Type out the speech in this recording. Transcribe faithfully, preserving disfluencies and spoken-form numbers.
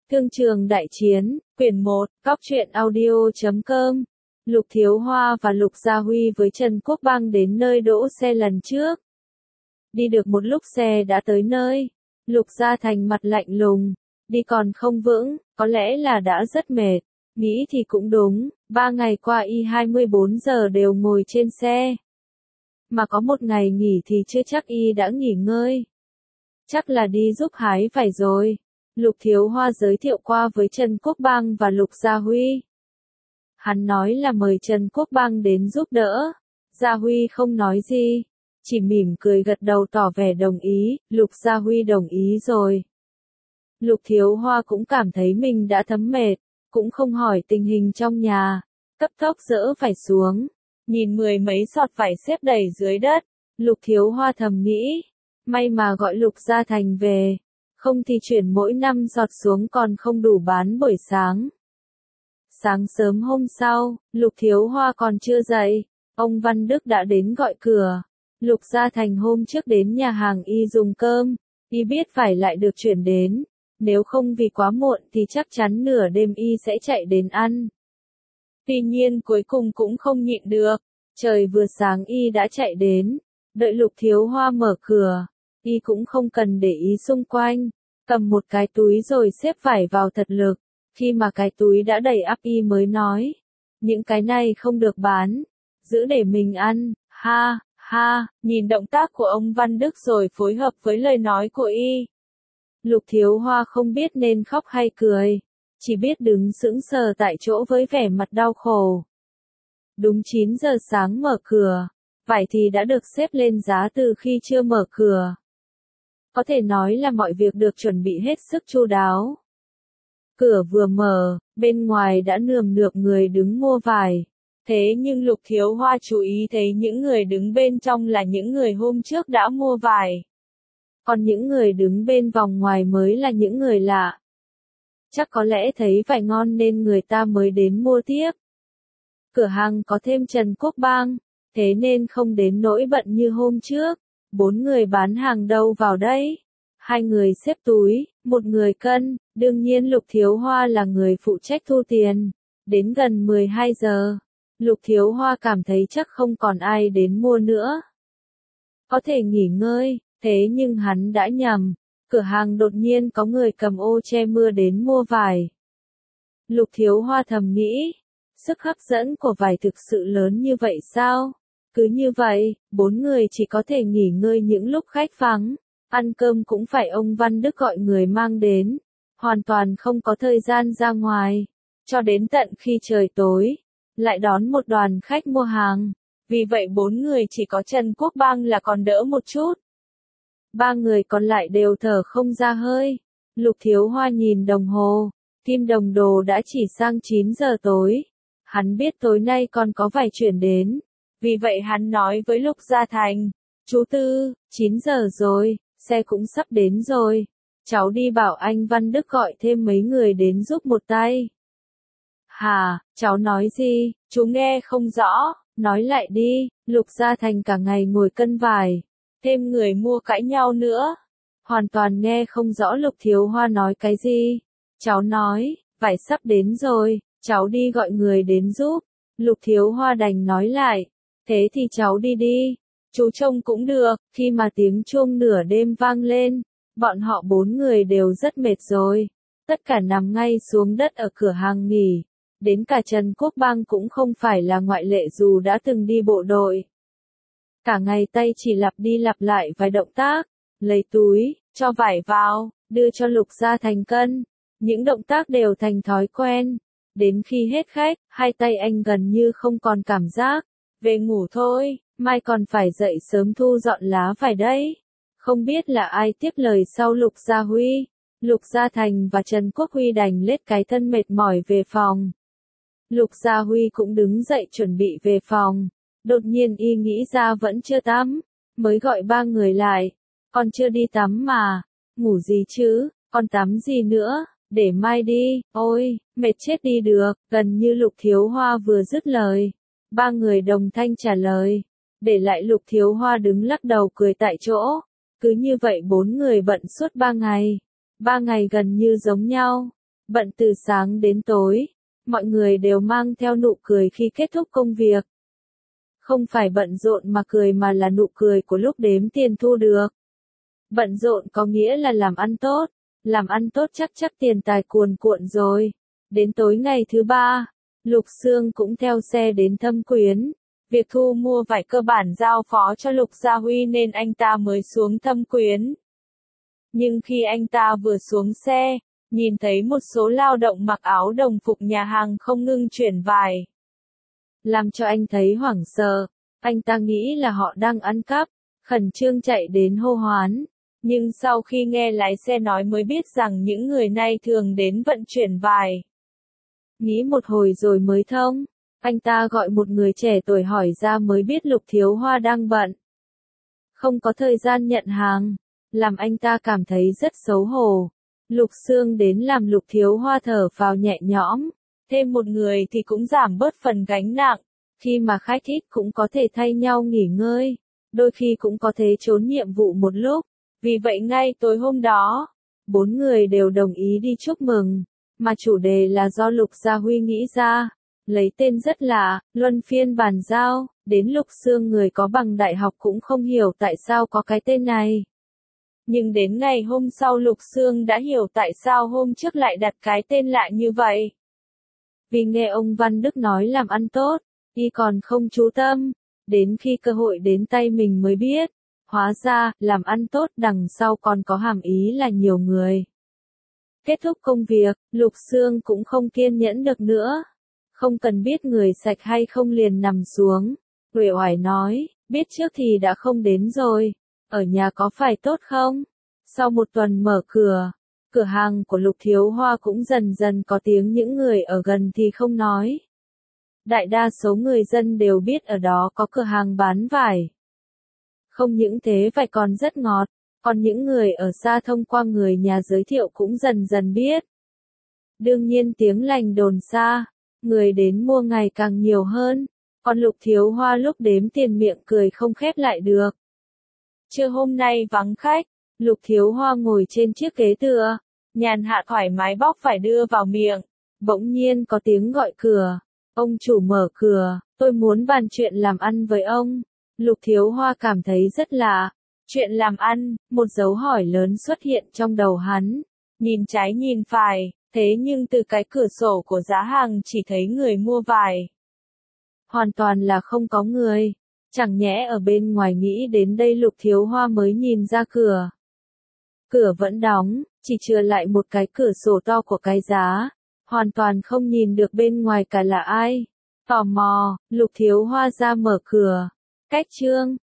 Thương trường đại chiến, quyển một, cóc truyện audio chấm com. Lục Thiếu Hoa và Lục Gia Huy với Trần Quốc Bang đến nơi đỗ xe lần trước. Đi được một lúc xe đã tới nơi. Lục Gia Thành mặt lạnh lùng, đi còn không vững, có lẽ là đã rất mệt. Nghĩ thì cũng đúng, ba ngày qua y hai mươi bốn giờ đều ngồi trên xe. Mà có một ngày nghỉ thì chưa chắc y đã nghỉ ngơi. Chắc là đi giúp hái vải rồi. Lục Thiếu Hoa giới thiệu qua với Trần Quốc Bang và Lục Gia Huy. Hắn nói là mời Trần Quốc Bang đến giúp đỡ. Gia Huy không nói gì, chỉ mỉm cười gật đầu tỏ vẻ đồng ý. Lục Gia Huy đồng ý rồi. Lục Thiếu Hoa cũng cảm thấy mình đã thấm mệt, cũng không hỏi tình hình trong nhà, cấp tốc dỡ vải xuống, nhìn mười mấy sọt vải xếp đầy dưới đất. Lục Thiếu Hoa thầm nghĩ, may mà gọi Lục Gia Thành về, không thì chuyển mỗi năm giọt xuống còn không đủ bán buổi sáng. Sáng sớm hôm sau, Lục Thiếu Hoa còn chưa dậy, ông Văn Đức đã đến gọi cửa. Lục Gia Thành hôm trước đến nhà hàng y dùng cơm, y biết phải lại được chuyển đến, nếu không vì quá muộn thì chắc chắn nửa đêm y sẽ chạy đến ăn. Tuy nhiên cuối cùng cũng không nhịn được, trời vừa sáng y đã chạy đến, đợi Lục Thiếu Hoa mở cửa. Y cũng không cần để ý xung quanh, cầm một cái túi rồi xếp vải vào thật lực. Khi mà cái túi đã đầy ắp y mới nói, những cái này không được bán, giữ để mình ăn. Ha, ha, nhìn động tác của ông Văn Đức rồi phối hợp với lời nói của y. Lục Thiếu Hoa không biết nên khóc hay cười, chỉ biết đứng sững sờ tại chỗ với vẻ mặt đau khổ. Đúng chín giờ sáng mở cửa, vải thì đã được xếp lên giá từ khi chưa mở cửa. Có thể nói là mọi việc được chuẩn bị hết sức chu đáo. Cửa vừa mở, bên ngoài đã nườm nượp người đứng mua vải. Thế nhưng Lục Thiếu Hoa chú ý thấy những người đứng bên trong là những người hôm trước đã mua vải. Còn những người đứng bên vòng ngoài mới là những người lạ. Chắc có lẽ thấy vải ngon nên người ta mới đến mua tiếp. Cửa hàng có thêm Trần Quốc Bang, thế nên không đến nỗi bận như hôm trước. Bốn người bán hàng đâu vào đấy? Hai người xếp túi, một người cân, đương nhiên Lục Thiếu Hoa là người phụ trách thu tiền. Đến gần mười hai giờ, Lục Thiếu Hoa cảm thấy chắc không còn ai đến mua nữa. Có thể nghỉ ngơi, thế nhưng hắn đã nhầm. Cửa hàng đột nhiên có người cầm ô che mưa đến mua vải. Lục Thiếu Hoa thầm nghĩ, sức hấp dẫn của vải thực sự lớn như vậy sao? Cứ như vậy, bốn người chỉ có thể nghỉ ngơi những lúc khách vắng, ăn cơm cũng phải ông Văn Đức gọi người mang đến, hoàn toàn không có thời gian ra ngoài, cho đến tận khi trời tối, lại đón một đoàn khách mua hàng, vì vậy bốn người chỉ có Trần Quốc Bang là còn đỡ một chút. Ba người còn lại đều thở không ra hơi. Lục Thiếu Hoa nhìn đồng hồ, kim đồng đồ đã chỉ sang chín giờ tối, hắn biết tối nay còn có vài chuyển đến. Vì vậy hắn nói với Lục Gia Thành, chú Tư, chín giờ rồi, xe cũng sắp đến rồi, cháu đi bảo anh Văn Đức gọi thêm mấy người đến giúp một tay. Hả, cháu nói gì, chú nghe không rõ, nói lại đi. Lục Gia Thành cả ngày ngồi cân vải, thêm người mua cãi nhau nữa. Hoàn toàn nghe không rõ Lục Thiếu Hoa nói cái gì. Cháu nói, vải sắp đến rồi, cháu đi gọi người đến giúp. Lục Thiếu Hoa đành nói lại. Thế thì cháu đi đi, chú trông cũng được. Khi mà tiếng chuông nửa đêm vang lên, bọn họ bốn người đều rất mệt rồi. Tất cả nằm ngay xuống đất ở cửa hàng nghỉ. Đến cả Trần Quốc Bang cũng không phải là ngoại lệ dù đã từng đi bộ đội. Cả ngày tay chỉ lặp đi lặp lại vài động tác, lấy túi, cho vải vào, đưa cho Lục Gia Thành cân. Những động tác đều thành thói quen. Đến khi hết khách, hai tay anh gần như không còn cảm giác. Về ngủ thôi, mai còn phải dậy sớm thu dọn lá vải đấy. Không biết là ai tiếp lời sau Lục Gia Huy. Lục Gia Thành và Trần Quốc Huy đành lết cái thân mệt mỏi về phòng. Lục Gia Huy cũng đứng dậy chuẩn bị về phòng. Đột nhiên y nghĩ ra vẫn chưa tắm, mới gọi ba người lại. Còn chưa đi tắm mà, ngủ gì chứ, còn tắm gì nữa, để mai đi. Ôi, mệt chết đi được. Gần như Lục Thiếu Hoa vừa dứt lời, ba người đồng thanh trả lời, để lại Lục Thiếu Hoa đứng lắc đầu cười tại chỗ. Cứ như vậy bốn người bận suốt ba ngày. Ba ngày gần như giống nhau. Bận từ sáng đến tối, mọi người đều mang theo nụ cười khi kết thúc công việc. Không phải bận rộn mà cười mà là nụ cười của lúc đếm tiền thu được. Bận rộn có nghĩa là làm ăn tốt, làm ăn tốt chắc chắc tiền tài cuồn cuộn rồi. Đến tối ngày thứ ba, Lục Xương cũng theo xe đến Thâm Quyến. Việc thu mua vải cơ bản giao phó cho Lục Gia Huy nên anh ta mới xuống Thâm Quyến. Nhưng khi anh ta vừa xuống xe, nhìn thấy một số lao động mặc áo đồng phục nhà hàng không ngừng chuyển vải. Làm cho anh thấy hoảng sợ, anh ta nghĩ là họ đang ăn cắp, khẩn trương chạy đến hô hoán. Nhưng sau khi nghe lái xe nói mới biết rằng những người này thường đến vận chuyển vải. Nghĩ một hồi rồi mới thông, anh ta gọi một người trẻ tuổi hỏi ra mới biết Lục Thiếu Hoa đang bận. Không có thời gian nhận hàng, làm anh ta cảm thấy rất xấu hổ. Lục Xương đến làm Lục Thiếu Hoa thở phào nhẹ nhõm, thêm một người thì cũng giảm bớt phần gánh nặng, khi mà khách ít cũng có thể thay nhau nghỉ ngơi, đôi khi cũng có thể trốn nhiệm vụ một lúc. Vì vậy ngay tối hôm đó, bốn người đều đồng ý đi chúc mừng, mà chủ đề là do Lục Gia Huy nghĩ ra, lấy tên rất lạ, luân phiên bàn giao, đến Lục Xương người có bằng đại học cũng không hiểu tại sao có cái tên này. Nhưng đến ngày hôm sau Lục Xương đã hiểu tại sao hôm trước lại đặt cái tên lạ như vậy. Vì nghe ông Văn Đức nói làm ăn tốt, y còn không chú tâm, đến khi cơ hội đến tay mình mới biết. Hóa ra, làm ăn tốt đằng sau còn có hàm ý là nhiều người. Kết thúc công việc, Lục Xương cũng không kiên nhẫn được nữa. Không cần biết người sạch hay không liền nằm xuống. Uể oải nói, biết trước thì đã không đến rồi. Ở nhà có phải tốt không? Sau một tuần mở cửa, cửa hàng của Lục Thiếu Hoa cũng dần dần có tiếng, những người ở gần thì không nói. Đại đa số người dân đều biết ở đó có cửa hàng bán vải. Không những thế vải còn rất ngọt, còn những người ở xa thông qua người nhà giới thiệu cũng dần dần biết. Đương nhiên tiếng lành đồn xa, người đến mua ngày càng nhiều hơn, còn Lục Thiếu Hoa lúc đếm tiền miệng cười không khép lại được. Trưa hôm nay vắng khách, Lục Thiếu Hoa ngồi trên chiếc ghế tựa, nhàn hạ thoải mái bóc phải đưa vào miệng. Bỗng nhiên có tiếng gọi cửa, ông chủ mở cửa, tôi muốn bàn chuyện làm ăn với ông. Lục Thiếu Hoa cảm thấy rất lạ. Chuyện làm ăn, một dấu hỏi lớn xuất hiện trong đầu hắn. Nhìn trái nhìn phải, thế nhưng từ cái cửa sổ của giá hàng chỉ thấy người mua vải. Hoàn toàn là không có người. Chẳng nhẽ ở bên ngoài nghĩ đến đây Lục Thiếu Hoa mới nhìn ra cửa. Cửa vẫn đóng, chỉ chừa lại một cái cửa sổ to của cái giá. Hoàn toàn không nhìn được bên ngoài cả là ai. Tò mò, Lục Thiếu Hoa ra mở cửa. Cách chương